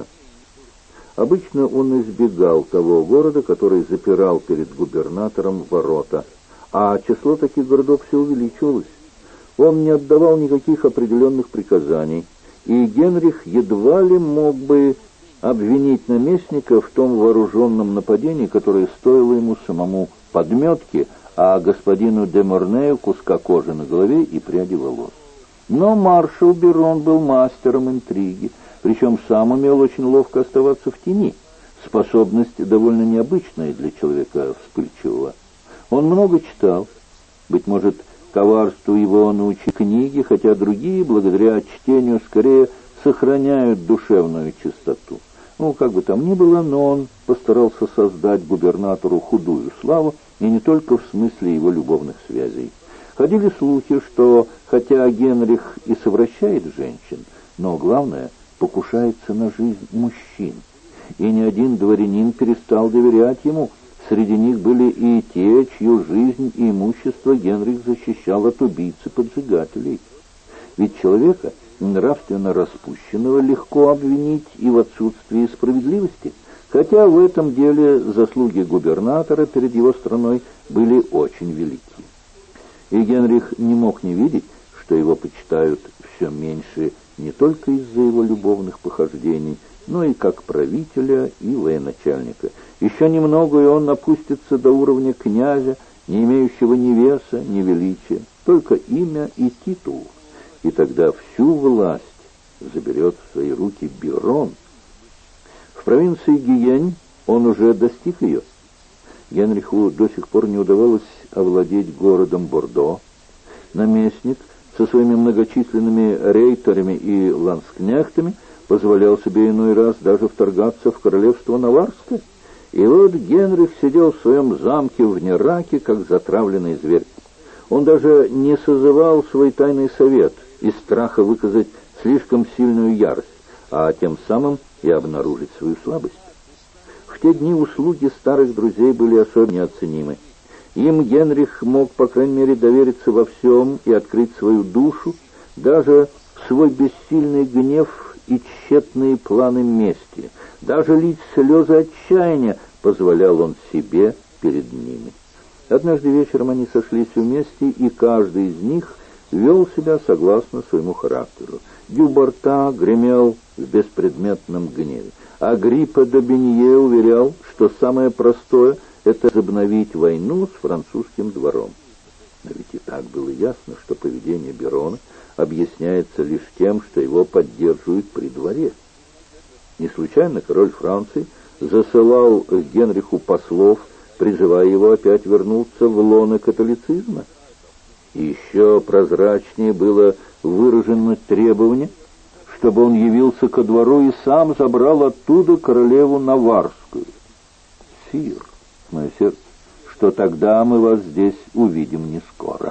Обычно он избегал того города, который запирал перед губернатором ворота, а число таких городов все увеличивалось. Он не отдавал никаких определенных приказаний, и Генрих едва ли мог бы обвинить наместника в том вооруженном нападении, которое стоило ему самому подметки, а господину де Морнею куска кожи на голове и пряди волос. Но маршал Берон был мастером интриги, причем сам умел очень ловко оставаться в тени, способность довольно необычная для человека вспыльчивого. Он много читал, быть может, коварству его научили книги, хотя другие, благодаря чтению, скорее сохраняют душевную чистоту. Ну, как бы там ни было, но он постарался создать губернатору худую славу, и не только в смысле его любовных связей. Ходили слухи, что, хотя Генрих и совращает женщин, но, главное, покушается на жизнь мужчин. И ни один дворянин перестал доверять ему. Среди них были и те, чью жизнь и имущество Генрих защищал от убийц и поджигателей. Ведь человека, нравственно распущенного, легко обвинить и в отсутствии справедливости, хотя в этом деле заслуги губернатора перед его страной были очень велики. И Генрих не мог не видеть, что его почитают все меньше не только из-за его любовных похождений, но и как правителя и военачальника. Еще немного, и он опустится до уровня князя, не имеющего ни веса, ни величия. только имя и титул, и тогда всю власть заберет в свои руки Берон. В провинции Гиень он уже достиг ее. Генриху до сих пор не удавалось овладеть городом Бордо. Наместник со своими многочисленными рейтерами и ланскнехтами позволял себе иной раз даже вторгаться в королевство Наварское. И вот Генрих сидел в своем замке в Нераке, как затравленный зверь. Он даже не созывал свой тайный совет из страха выказать слишком сильную ярость, а тем самым и обнаружить свою слабость. В те дни услуги старых друзей были особенно неоценимы. Им Генрих мог, по крайней мере, довериться во всем и открыть свою душу, даже свой бессильный гнев и тщетные планы мести. Даже лить слезы отчаяния позволял он себе перед ними. Однажды вечером они сошлись вместе, и каждый из них вел себя согласно своему характеру. Дюбарта гремел в беспредметном гневе. Агриппа де Бенье уверял, что самое простое — это возобновить войну с французским двором. Но ведь и так было ясно, что поведение Берона объясняется лишь тем, что его поддерживают при дворе. Не случайно король Франции засылал к Генриху послов, призывая его опять вернуться в лоно католицизма. И еще прозрачнее было выражено требование, чтобы он явился ко двору и сам забрал оттуда королеву Наварскую. «Сир, мое сердце, что тогда мы вас здесь увидим не скоро».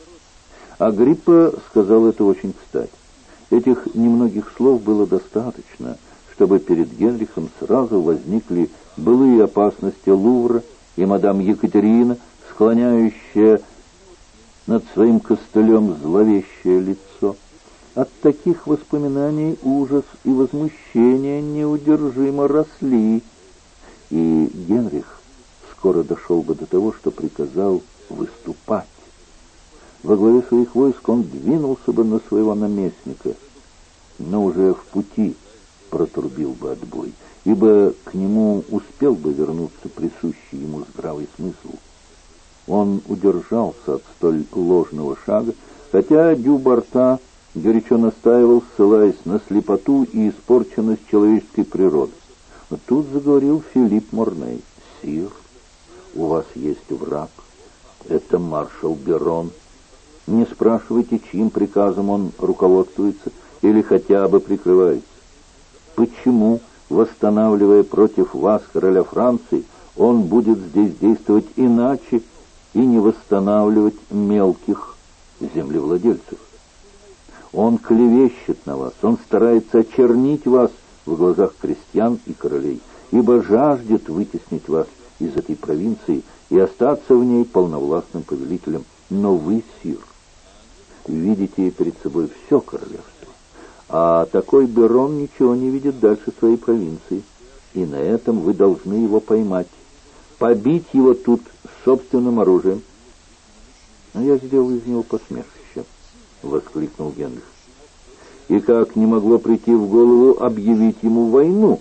Агриппа сказал это очень кстати. Этих немногих слов было достаточно, чтобы перед Генрихом сразу возникли былые опасности Лувра и мадам Екатерина, склоняющая над своим костылем зловещее лицо. От таких воспоминаний ужас и возмущение неудержимо росли, и Генрих скоро дошел бы до того, что приказал выступать. Во главе своих войск он двинулся бы на своего наместника, но уже в пути протрубил бы отбой, ибо к нему успел бы вернуться присущий ему здравый смысл. Он удержался от столь ложного шага, хотя Дюбарта горячо настаивал, ссылаясь на слепоту и испорченность человеческой природы. Но тут заговорил Филипп Морней. «Сир, у вас есть враг. Это маршал Берон. Не спрашивайте, чьим приказом он руководствуется или хотя бы прикрывается. Почему, восстанавливая против вас короля Франции, он будет здесь действовать иначе и не восстанавливать мелких землевладельцев? Он клевещет на вас, он старается очернить вас в глазах крестьян и королей, ибо жаждет вытеснить вас из этой провинции и остаться в ней полновластным повелителем. Но вы, сир, видите перед собой все королевство, а такой Берон ничего не видит дальше своей провинции, и на этом вы должны его поймать, побить его тут собственным оружием». «Но я сделал из него посмешище», — воскликнул Генрих. «И как не могло прийти в голову объявить ему войну?»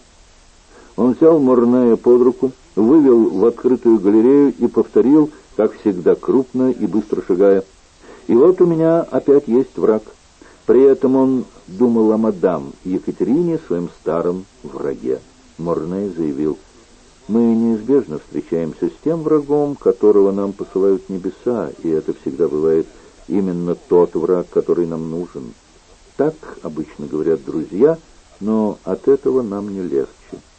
Он взял Морнея под руку, вывел в открытую галерею и повторил, как всегда, крупно и быстро шагая: «И вот у меня опять есть враг». При этом он думал о мадам Екатерине, своем старом враге. Морней заявил: «Мы неизбежно встречаемся с тем врагом, которого нам посылают небеса, и это всегда бывает именно тот враг, который нам нужен. Так обычно говорят друзья, но от этого нам не легче».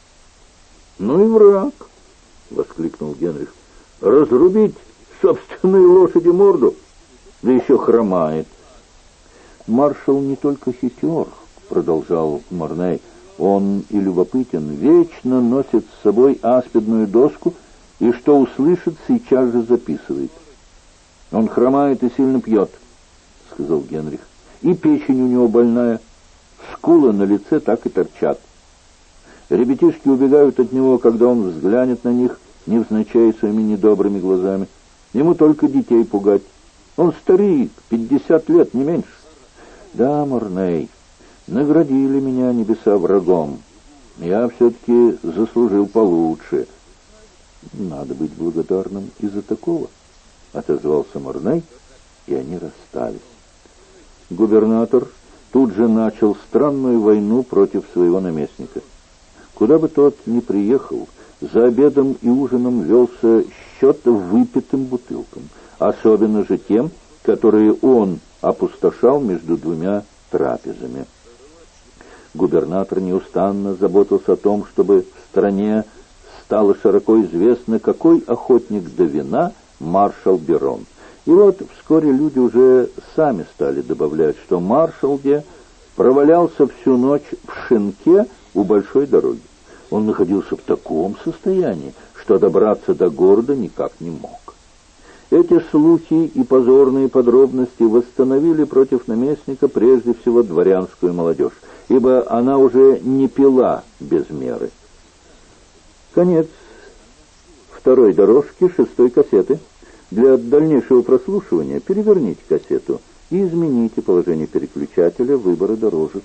«Ну и враг!» — воскликнул Генрих. «Разрубить собственной лошади морду, да еще хромает». «Маршал не только хитер», — продолжал Морней, — «он и любопытен, вечно носит с собой аспидную доску, и что услышит, сейчас же записывает». «Он хромает и сильно пьет», — сказал Генрих, — «и печень у него больная, скулы на лице так и торчат. Ребятишки убегают от него, когда он взглянет на них, невзначай своими недобрыми глазами. Ему только детей пугать. Он старик, 50 лет, не меньше. Да, Морней, наградили меня небеса врагом. Я все-таки заслужил получше». «Надо быть благодарным и за такого», — отозвался Морней и они расстались. Губернатор тут же начал странную войну против своего наместника. Куда бы тот ни приехал, за обедом и ужином велся счет выпитым бутылкам, особенно же тем, которые он опустошал между двумя трапезами. Губернатор неустанно заботился о том, чтобы в стране стало широко известно, какой охотник до вина маршал Берон. И вот вскоре люди уже сами стали добавлять, что маршал де провалялся всю ночь в шинке у большой дороги. Он находился в таком состоянии, что добраться до города никак не мог. Эти слухи и позорные подробности восстановили против наместника прежде всего дворянскую молодежь, ибо она уже не пила без меры. Конец второй дорожки 6-й кассеты. Для дальнейшего прослушивания переверните кассету и измените положение переключателя выбора дорожек.